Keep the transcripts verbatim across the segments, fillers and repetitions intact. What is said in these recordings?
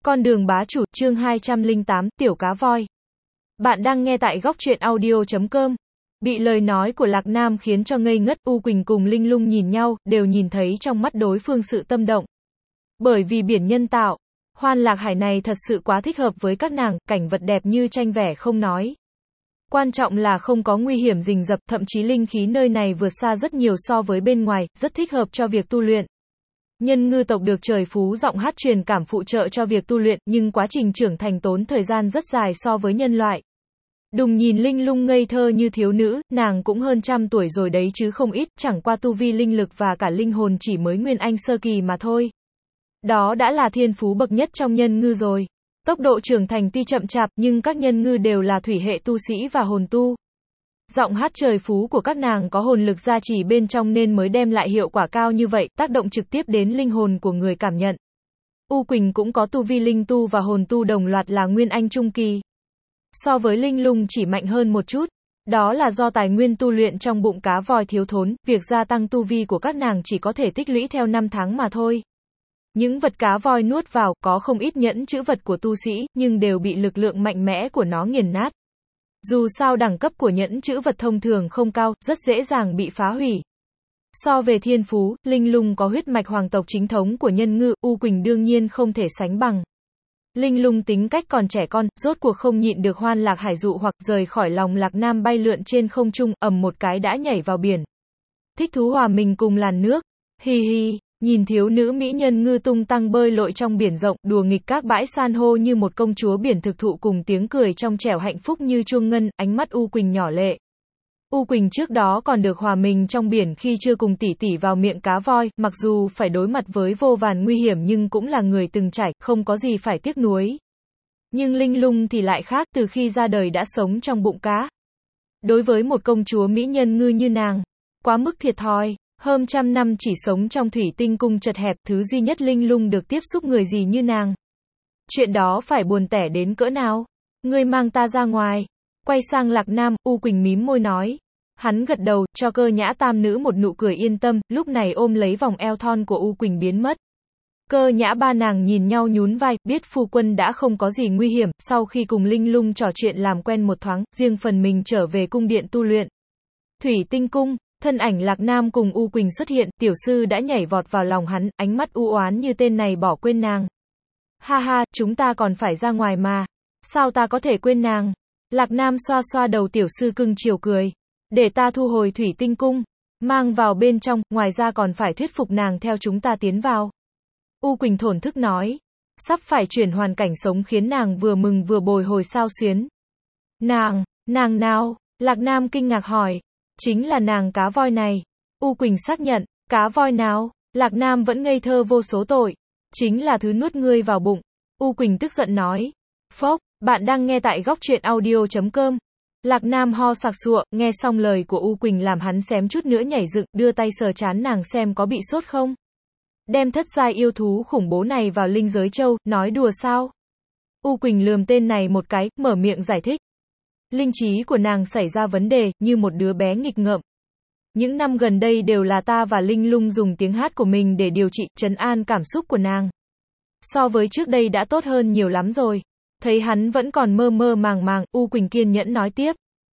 Con đường bá chủ, chương hai trăm lẻ tám, tiểu cá voi. Bạn đang nghe tại góc truyện audio chấm com. Bị lời nói của Lạc Nam khiến cho ngây ngất, U Quỳnh cùng Linh Lung nhìn nhau, đều nhìn thấy trong mắt đối phương sự tâm động. Bởi vì biển nhân tạo, Hoan Lạc Hải này thật sự quá thích hợp với các nàng, cảnh vật đẹp như tranh vẽ không nói. Quan trọng là không có nguy hiểm rình rập, thậm chí linh khí nơi này vượt xa rất nhiều so với bên ngoài, rất thích hợp cho việc tu luyện. Nhân ngư tộc được trời phú giọng hát truyền cảm phụ trợ cho việc tu luyện, nhưng quá trình trưởng thành tốn thời gian rất dài so với nhân loại. Đừng nhìn Linh Lung ngây thơ như thiếu nữ, nàng cũng hơn trăm tuổi rồi đấy chứ không ít, chẳng qua tu vi linh lực và cả linh hồn chỉ mới nguyên anh sơ kỳ mà thôi. Đó đã là thiên phú bậc nhất trong nhân ngư rồi. Tốc độ trưởng thành tuy chậm chạp, nhưng các nhân ngư đều là thủy hệ tu sĩ và hồn tu. Giọng hát trời phú của các nàng có hồn lực gia trì bên trong nên mới đem lại hiệu quả cao như vậy, tác động trực tiếp đến linh hồn của người cảm nhận. U Quỳnh cũng có tu vi linh tu và hồn tu đồng loạt là nguyên anh trung kỳ. So với Linh Lung chỉ mạnh hơn một chút. Đó là do tài nguyên tu luyện trong bụng cá voi thiếu thốn, việc gia tăng tu vi của các nàng chỉ có thể tích lũy theo năm tháng mà thôi. Những vật cá voi nuốt vào, có không ít nhẫn chữ vật của tu sĩ, nhưng đều bị lực lượng mạnh mẽ của nó nghiền nát. Dù sao đẳng cấp của nhẫn chữ vật thông thường không cao, rất dễ dàng bị phá hủy. So về thiên phú, Linh Lung có huyết mạch hoàng tộc chính thống của nhân ngư, U Quỳnh đương nhiên không thể sánh bằng. Linh Lung tính cách còn trẻ con, rốt cuộc không nhịn được Hoan Lạc Hải dụ hoặc rời khỏi lòng Lạc Nam bay lượn trên không trung, ầm một cái đã nhảy vào biển. Thích thú hòa mình cùng làn nước. Hi hi, nhìn thiếu nữ mỹ nhân ngư tung tăng bơi lội trong biển rộng, đùa nghịch các bãi san hô như một công chúa biển thực thụ cùng tiếng cười trong trẻo hạnh phúc như chuông ngân, ánh mắt U Quỳnh nhỏ lệ. U Quỳnh trước đó còn được hòa mình trong biển khi chưa cùng tỷ tỷ vào miệng cá voi, mặc dù phải đối mặt với vô vàn nguy hiểm nhưng cũng là người từng trải, không có gì phải tiếc nuối. Nhưng Linh Lung thì lại khác, từ khi ra đời đã sống trong bụng cá. Đối với một công chúa mỹ nhân ngư như nàng, quá mức thiệt thòi. Hơn trăm năm chỉ sống trong thủy tinh cung chật hẹp, thứ duy nhất Linh Lung được tiếp xúc người gì như nàng. Chuyện đó phải buồn tẻ đến cỡ nào? Ngươi mang ta ra ngoài. Quay sang Lạc Nam, U Quỳnh mím môi nói. Hắn gật đầu, cho Cơ Nhã tam nữ một nụ cười yên tâm, lúc này ôm lấy vòng eo thon của U Quỳnh biến mất. Cơ Nhã ba nàng nhìn nhau nhún vai, biết phu quân đã không có gì nguy hiểm, sau khi cùng Linh Lung trò chuyện làm quen một thoáng, riêng phần mình trở về cung điện tu luyện. Thủy tinh cung. Thân ảnh Lạc Nam cùng U Quỳnh xuất hiện, tiểu sư đã nhảy vọt vào lòng hắn, ánh mắt u oán như tên này bỏ quên nàng. Ha ha, chúng ta còn phải ra ngoài mà. Sao ta có thể quên nàng? Lạc Nam xoa xoa đầu tiểu sư cưng chiều cười. Để ta thu hồi thủy tinh cung, mang vào bên trong, ngoài ra còn phải thuyết phục nàng theo chúng ta tiến vào. U Quỳnh thổn thức nói. Sắp phải chuyển hoàn cảnh sống khiến nàng vừa mừng vừa bồi hồi xao xuyến. Nàng, nàng nào? Lạc Nam kinh ngạc hỏi. Chính là nàng cá voi này. U Quỳnh xác nhận. Cá voi nào? Lạc Nam vẫn ngây thơ vô số tội. Chính là thứ nuốt ngươi vào bụng. U Quỳnh tức giận nói. Phốc, bạn đang nghe tại góc truyện audio chấm com. Lạc Nam ho sặc sụa, nghe xong lời của U Quỳnh làm hắn xém chút nữa nhảy dựng, đưa tay sờ trán nàng xem có bị sốt không. Đem thất giai yêu thú khủng bố này vào linh giới châu, nói đùa sao? U Quỳnh lườm tên này một cái, mở miệng giải thích. Linh trí của nàng xảy ra vấn đề, như một đứa bé nghịch ngợm. Những năm gần đây đều là ta và Linh Lung dùng tiếng hát của mình để điều trị, trấn an cảm xúc của nàng. So với trước đây đã tốt hơn nhiều lắm rồi. Thấy hắn vẫn còn mơ mơ màng màng, U Quỳnh kiên nhẫn nói tiếp.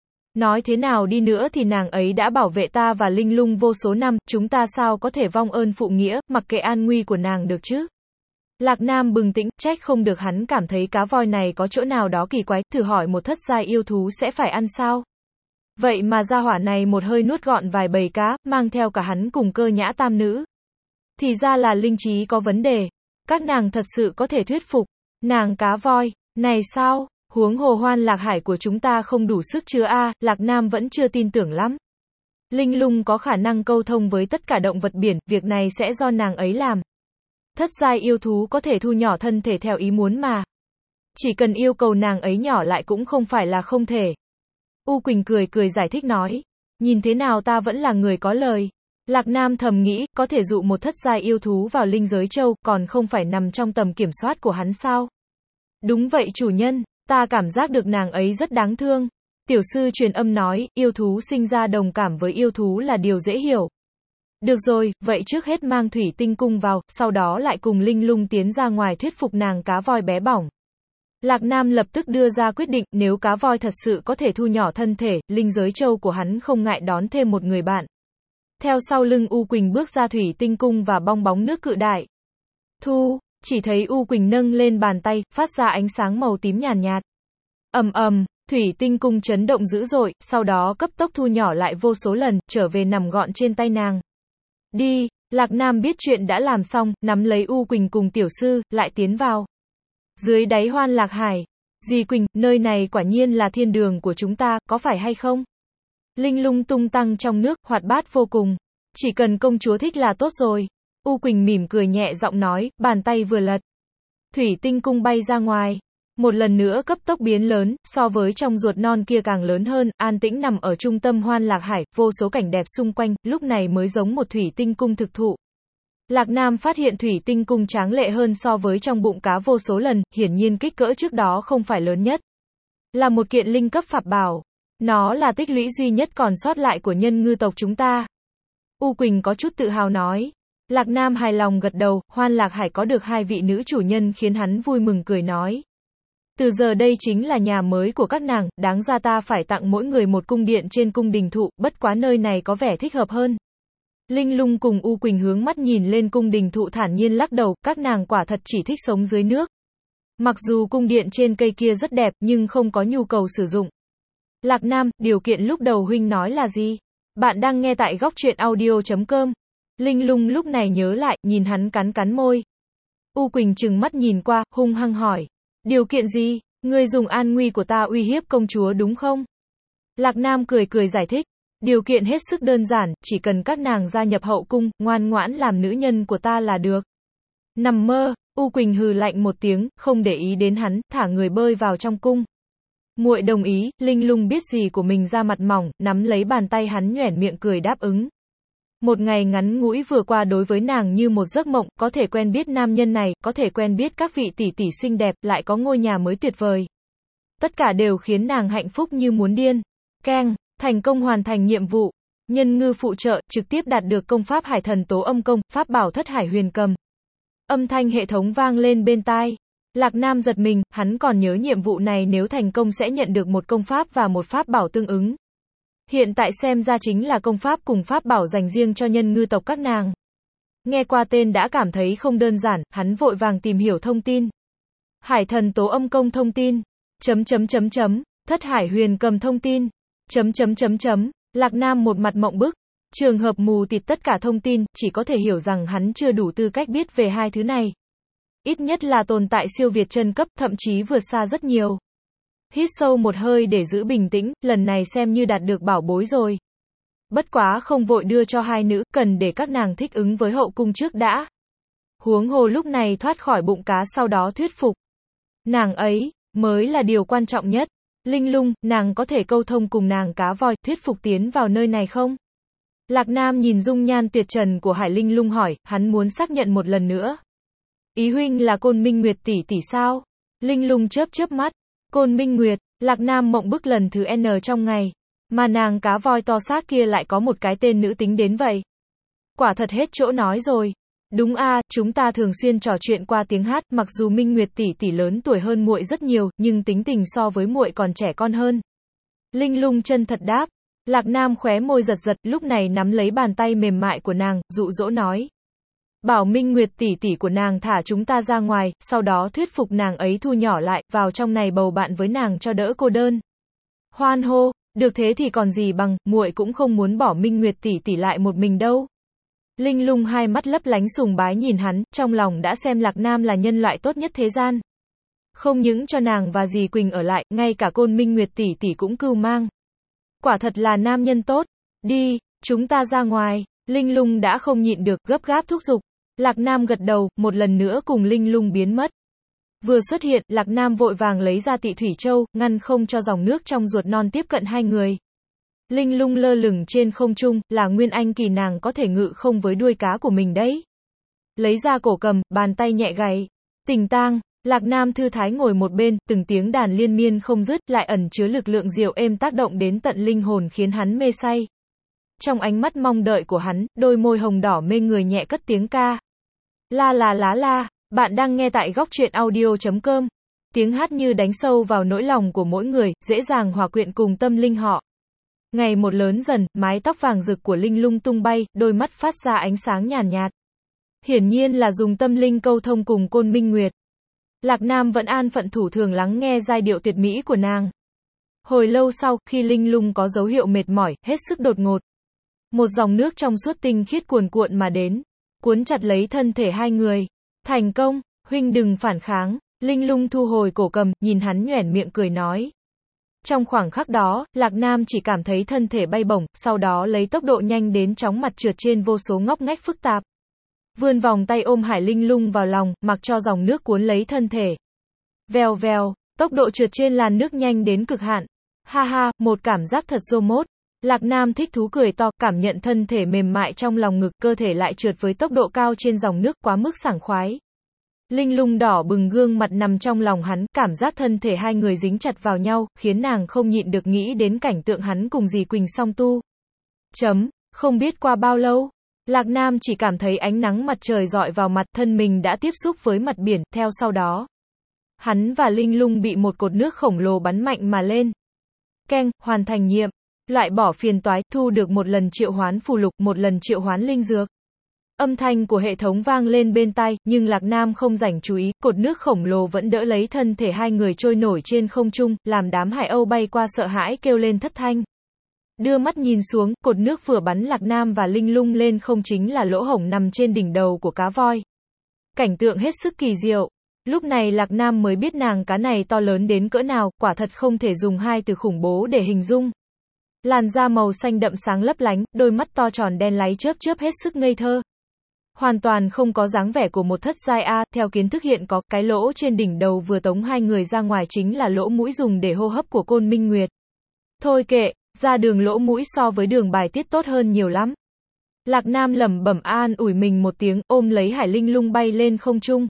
Nói thế nào đi nữa thì nàng ấy đã bảo vệ ta và Linh Lung vô số năm, chúng ta sao có thể vong ơn phụ nghĩa, mặc kệ an nguy của nàng được chứ? Lạc Nam bừng tỉnh, trách không được hắn cảm thấy cá voi này có chỗ nào đó kỳ quái, thử hỏi một thất giai yêu thú sẽ phải ăn sao? Vậy mà gia hỏa này một hơi nuốt gọn vài bầy cá, mang theo cả hắn cùng Cơ Nhã tam nữ. Thì ra là linh trí có vấn đề. Các nàng thật sự có thể thuyết phục. Nàng cá voi, này sao? Huống hồ Hoan Lạc Hải của chúng ta không đủ sức chứa a, Lạc Nam vẫn chưa tin tưởng lắm. Linh Lung có khả năng câu thông với tất cả động vật biển, việc này sẽ do nàng ấy làm. Thất giai yêu thú có thể thu nhỏ thân thể theo ý muốn mà. Chỉ cần yêu cầu nàng ấy nhỏ lại cũng không phải là không thể. U Quỳnh cười cười giải thích nói. Nhìn thế nào ta vẫn là người có lời. Lạc Nam thầm nghĩ, có thể dụ một thất giai yêu thú vào linh giới châu, còn không phải nằm trong tầm kiểm soát của hắn sao? Đúng vậy chủ nhân, ta cảm giác được nàng ấy rất đáng thương. Tiểu sư truyền âm nói, yêu thú sinh ra đồng cảm với yêu thú là điều dễ hiểu. Được rồi, vậy trước hết mang thủy tinh cung vào, sau đó lại cùng Linh Lung tiến ra ngoài thuyết phục nàng cá voi bé bỏng. Lạc Nam lập tức đưa ra quyết định, nếu cá voi thật sự có thể thu nhỏ thân thể, linh giới châu của hắn không ngại đón thêm một người bạn. Theo sau lưng U Quỳnh bước ra thủy tinh cung và bong bóng nước cự đại. Thu, chỉ thấy U Quỳnh nâng lên bàn tay, phát ra ánh sáng màu tím nhàn nhạt, nhạt. Ầm ầm, thủy tinh cung chấn động dữ dội, sau đó cấp tốc thu nhỏ lại vô số lần, trở về nằm gọn trên tay nàng. Đi, Lạc Nam biết chuyện đã làm xong, nắm lấy U Quỳnh cùng tiểu sư, lại tiến vào. Dưới đáy Hoan Lạc Hải, dì Quỳnh, nơi này quả nhiên là thiên đường của chúng ta, có phải hay không? Linh Lung tung tăng trong nước, hoạt bát vô cùng. Chỉ cần công chúa thích là tốt rồi. U Quỳnh mỉm cười nhẹ giọng nói, bàn tay vừa lật. Thủy tinh cung bay ra ngoài. Một lần nữa cấp tốc biến lớn, so với trong ruột non kia càng lớn hơn, an tĩnh nằm ở trung tâm Hoan Lạc Hải, vô số cảnh đẹp xung quanh, lúc này mới giống một thủy tinh cung thực thụ. Lạc Nam phát hiện thủy tinh cung tráng lệ hơn so với trong bụng cá vô số lần, hiển nhiên kích cỡ trước đó không phải lớn nhất. Là một kiện linh cấp pháp bảo. Nó là tích lũy duy nhất còn sót lại của nhân ngư tộc chúng ta. U Quỳnh có chút tự hào nói. Lạc Nam hài lòng gật đầu, Hoan Lạc Hải có được hai vị nữ chủ nhân khiến hắn vui mừng cười nói. Từ giờ đây chính là nhà mới của các nàng, đáng ra ta phải tặng mỗi người một cung điện trên cung đình thụ, bất quá nơi này có vẻ thích hợp hơn. Linh Lung cùng U Quỳnh hướng mắt nhìn lên cung đình thụ thản nhiên lắc đầu, các nàng quả thật chỉ thích sống dưới nước. Mặc dù cung điện trên cây kia rất đẹp, nhưng không có nhu cầu sử dụng. Lạc Nam, điều kiện lúc đầu huynh nói là gì? Bạn đang nghe tại góc truyện audio chấm com. Linh Lung lúc này nhớ lại, nhìn hắn cắn cắn môi. U Quỳnh trừng mắt nhìn qua, hung hăng hỏi. Điều kiện gì? Ngươi dùng an nguy của ta uy hiếp công chúa đúng không? Lạc Nam cười cười giải thích. Điều kiện hết sức đơn giản, chỉ cần các nàng gia nhập hậu cung, ngoan ngoãn làm nữ nhân của ta là được. Nằm mơ, U Quỳnh hừ lạnh một tiếng, không để ý đến hắn, thả người bơi vào trong cung. Muội đồng ý, Linh Lung biết gì của mình ra mặt mỏng, nắm lấy bàn tay hắn nhoẻn miệng cười đáp ứng. Một ngày ngắn ngủi vừa qua đối với nàng như một giấc mộng, có thể quen biết nam nhân này, có thể quen biết các vị tỷ tỷ xinh đẹp, lại có ngôi nhà mới tuyệt vời. Tất cả đều khiến nàng hạnh phúc như muốn điên. Keng, thành công hoàn thành nhiệm vụ. Nhân ngư phụ trợ, trực tiếp đạt được công pháp Hải Thần Tố Âm Công, pháp bảo Thất Hải Huyền Cầm. Âm thanh hệ thống vang lên bên tai. Lạc Nam giật mình, hắn còn nhớ nhiệm vụ này nếu thành công sẽ nhận được một công pháp và một pháp bảo tương ứng. Hiện tại xem ra chính là công pháp cùng pháp bảo dành riêng cho nhân ngư tộc các nàng. Nghe qua tên đã cảm thấy không đơn giản, hắn vội vàng tìm hiểu thông tin. Hải Thần Tố Âm Công thông tin. Chấm chấm chấm chấm. Thất Hải Huyền Cầm thông tin. Chấm chấm chấm chấm. Lạc Nam một mặt mộng bức. Trường hợp mù tịt tất cả thông tin, chỉ có thể hiểu rằng hắn chưa đủ tư cách biết về hai thứ này. Ít nhất là tồn tại siêu việt chân cấp, thậm chí vượt xa rất nhiều. Hít sâu một hơi để giữ bình tĩnh, lần này xem như đạt được bảo bối rồi. Bất quá không vội đưa cho hai nữ, cần để các nàng thích ứng với hậu cung trước đã. Huống hồ lúc này thoát khỏi bụng cá sau đó thuyết phục. Nàng ấy, mới là điều quan trọng nhất. Linh Lung, nàng có thể câu thông cùng nàng cá voi, thuyết phục tiến vào nơi này không? Lạc Nam nhìn dung nhan tuyệt trần của Hải Linh Lung hỏi, hắn muốn xác nhận một lần nữa. Ý huynh là Côn Minh Nguyệt tỷ tỷ sao? Linh Lung chớp chớp mắt. Côn Minh Nguyệt, Lạc Nam mộng bức lần thứ N trong ngày. Mà nàng cá voi to xác kia lại có một cái tên nữ tính đến vậy. Quả thật hết chỗ nói rồi. Đúng a, à, chúng ta thường xuyên trò chuyện qua tiếng hát, mặc dù Minh Nguyệt tỷ tỷ lớn tuổi hơn muội rất nhiều, nhưng tính tình so với muội còn trẻ con hơn. Linh Lung chân thật đáp. Lạc Nam khóe môi giật giật, lúc này nắm lấy bàn tay mềm mại của nàng, dụ dỗ nói. Bảo Minh Nguyệt tỷ tỷ của nàng thả chúng ta ra ngoài, sau đó thuyết phục nàng ấy thu nhỏ lại, vào trong này bầu bạn với nàng cho đỡ cô đơn. Hoan hô, được thế thì còn gì bằng, muội cũng không muốn bỏ Minh Nguyệt tỷ tỷ lại một mình đâu. Linh Lung hai mắt lấp lánh sùng bái nhìn hắn, trong lòng đã xem Lạc Nam là nhân loại tốt nhất thế gian. Không những cho nàng và dì Quỳnh ở lại, ngay cả Côn Minh Nguyệt tỷ tỷ cũng cưu mang. Quả thật là nam nhân tốt. Đi, chúng ta ra ngoài. Linh Lung đã không nhịn được, gấp gáp thúc giục. Lạc Nam gật đầu, một lần nữa cùng Linh Lung biến mất. Vừa xuất hiện, Lạc Nam vội vàng lấy ra Tị Thủy Châu, ngăn không cho dòng nước trong ruột non tiếp cận hai người. Linh Lung lơ lửng trên không trung, là nguyên anh kỳ nàng có thể ngự không với đuôi cá của mình đấy. Lấy ra cổ cầm, bàn tay nhẹ gảy. Tình tang, Lạc Nam thư thái ngồi một bên, từng tiếng đàn liên miên không dứt, lại ẩn chứa lực lượng diệu êm tác động đến tận linh hồn khiến hắn mê say. Trong ánh mắt mong đợi của hắn, đôi môi hồng đỏ mê người nhẹ cất tiếng ca. La la lá la, bạn đang nghe tại góc truyện audio chấm com. Tiếng hát như đánh sâu vào nỗi lòng của mỗi người, dễ dàng hòa quyện cùng tâm linh họ. Ngày một lớn dần, mái tóc vàng rực của Linh Lung tung bay, đôi mắt phát ra ánh sáng nhàn nhạt, nhạt. Hiển nhiên là dùng tâm linh câu thông cùng Côn Minh Nguyệt. Lạc Nam vẫn an phận thủ thường lắng nghe giai điệu tuyệt mỹ của nàng. Hồi lâu sau, khi Linh Lung có dấu hiệu mệt mỏi, hết sức đột ngột, một dòng nước trong suốt tinh khiết cuồn cuộn mà đến, cuốn chặt lấy thân thể hai người. Thành công, huynh đừng phản kháng. Linh Lung thu hồi cổ cầm, nhìn hắn nhoẻn miệng cười nói. Trong khoảng khắc đó, Lạc Nam chỉ cảm thấy thân thể bay bổng, sau đó lấy tốc độ nhanh đến chóng mặt trượt trên vô số ngóc ngách phức tạp. Vươn vòng tay ôm Hải Linh Lung vào lòng, mặc cho dòng nước cuốn lấy thân thể. Vèo vèo, tốc độ trượt trên làn nước nhanh đến cực hạn. Ha ha, một cảm giác thật rô mốt. Lạc Nam thích thú cười to, cảm nhận thân thể mềm mại trong lòng ngực, cơ thể lại trượt với tốc độ cao trên dòng nước, quá mức sảng khoái. Linh Lung đỏ bừng gương mặt nằm trong lòng hắn, cảm giác thân thể hai người dính chặt vào nhau, khiến nàng không nhịn được nghĩ đến cảnh tượng hắn cùng dì Quỳnh song tu. Chấm, không biết qua bao lâu, Lạc Nam chỉ cảm thấy ánh nắng mặt trời rọi vào mặt, thân mình đã tiếp xúc với mặt biển, theo sau đó, hắn và Linh Lung bị một cột nước khổng lồ bắn mạnh mà lên. Keng, hoàn thành nhiệm, loại bỏ phiền toái, thu được một lần triệu hoán phù lục, một lần triệu hoán linh dược. Âm thanh của hệ thống vang lên bên tai, nhưng Lạc Nam không rảnh chú ý, cột nước khổng lồ vẫn đỡ lấy thân thể hai người trôi nổi trên không trung, làm đám hải âu bay qua sợ hãi kêu lên thất thanh. Đưa mắt nhìn xuống, cột nước vừa bắn Lạc Nam và Linh Lung lên không chính là lỗ hổng nằm trên đỉnh đầu của cá voi. Cảnh tượng hết sức kỳ diệu. Lúc này Lạc Nam mới biết nàng cá này to lớn đến cỡ nào, quả thật không thể dùng hai từ khủng bố để hình dung. Làn da màu xanh đậm sáng lấp lánh, đôi mắt to tròn đen láy chớp chớp hết sức ngây thơ. Hoàn toàn không có dáng vẻ của một thất giai A, theo kiến thức hiện có, cái lỗ trên đỉnh đầu vừa tống hai người ra ngoài chính là lỗ mũi dùng để hô hấp của Côn Minh Nguyệt. Thôi kệ, ra đường lỗ mũi so với đường bài tiết tốt hơn nhiều lắm. Lạc Nam lẩm bẩm an ủi mình một tiếng, ôm lấy Hải Linh Lung bay lên không trung.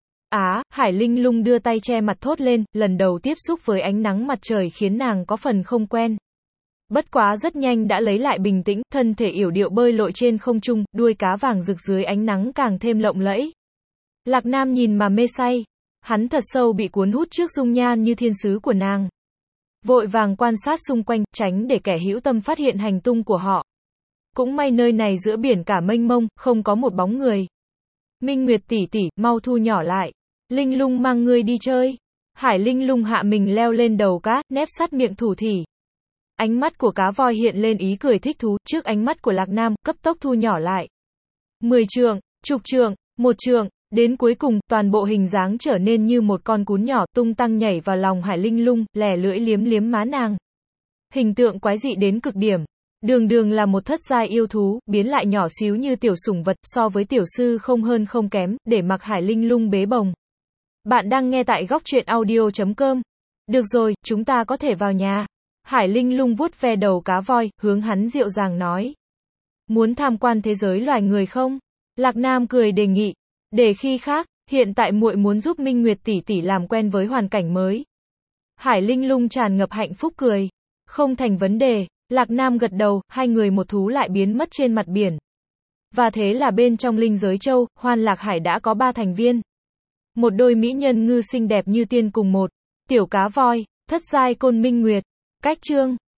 Á, Hải Linh Lung đưa tay che mặt thốt lên, lần đầu tiếp xúc với ánh nắng mặt trời khiến nàng có phần không quen. Bất quá rất nhanh đã lấy lại bình tĩnh, thân thể yểu điệu bơi lội trên không trung, đuôi cá vàng rực dưới ánh nắng càng thêm lộng lẫy. Lạc Nam nhìn mà mê say, hắn thật sâu bị cuốn hút trước dung nhan như thiên sứ của nàng. Vội vàng quan sát xung quanh, tránh để kẻ hữu tâm phát hiện hành tung của họ. Cũng may nơi này giữa biển cả mênh mông, không có một bóng người. Minh Nguyệt tỷ tỷ, mau thu nhỏ lại. Linh Lung mang ngươi đi chơi. Hải Linh Lung hạ mình leo lên đầu cá, nép sát miệng thủ thỉ. Ánh mắt của cá voi hiện lên ý cười thích thú, trước ánh mắt của Lạc Nam, cấp tốc thu nhỏ lại. Mười trượng, chục trượng, một trượng, đến cuối cùng, toàn bộ hình dáng trở nên như một con cún nhỏ, tung tăng nhảy vào lòng Hải Linh Lung, lẻ lưỡi liếm liếm má nàng. Hình tượng quái dị đến cực điểm. Đường đường là một thất giai yêu thú, biến lại nhỏ xíu như tiểu sủng vật, so với tiểu sư không hơn không kém, để mặc Hải Linh Lung bế bồng. Bạn đang nghe tại góc truyện audio chấm com. Được rồi, chúng ta có thể vào nhà. Hải Linh Lung vuốt ve đầu cá voi, hướng hắn dịu dàng nói. Muốn tham quan thế giới loài người không? Lạc Nam cười đề nghị. Để khi khác, hiện tại muội muốn giúp Minh Nguyệt tỷ tỷ làm quen với hoàn cảnh mới. Hải Linh Lung tràn ngập hạnh phúc cười. Không thành vấn đề. Lạc Nam gật đầu, hai người một thú lại biến mất trên mặt biển. Và thế là bên trong linh giới châu, Hoan Lạc Hải đã có ba thành viên. Một đôi mỹ nhân ngư xinh đẹp như tiên cùng một tiểu cá voi, thất giai Côn Minh Nguyệt. Cách chương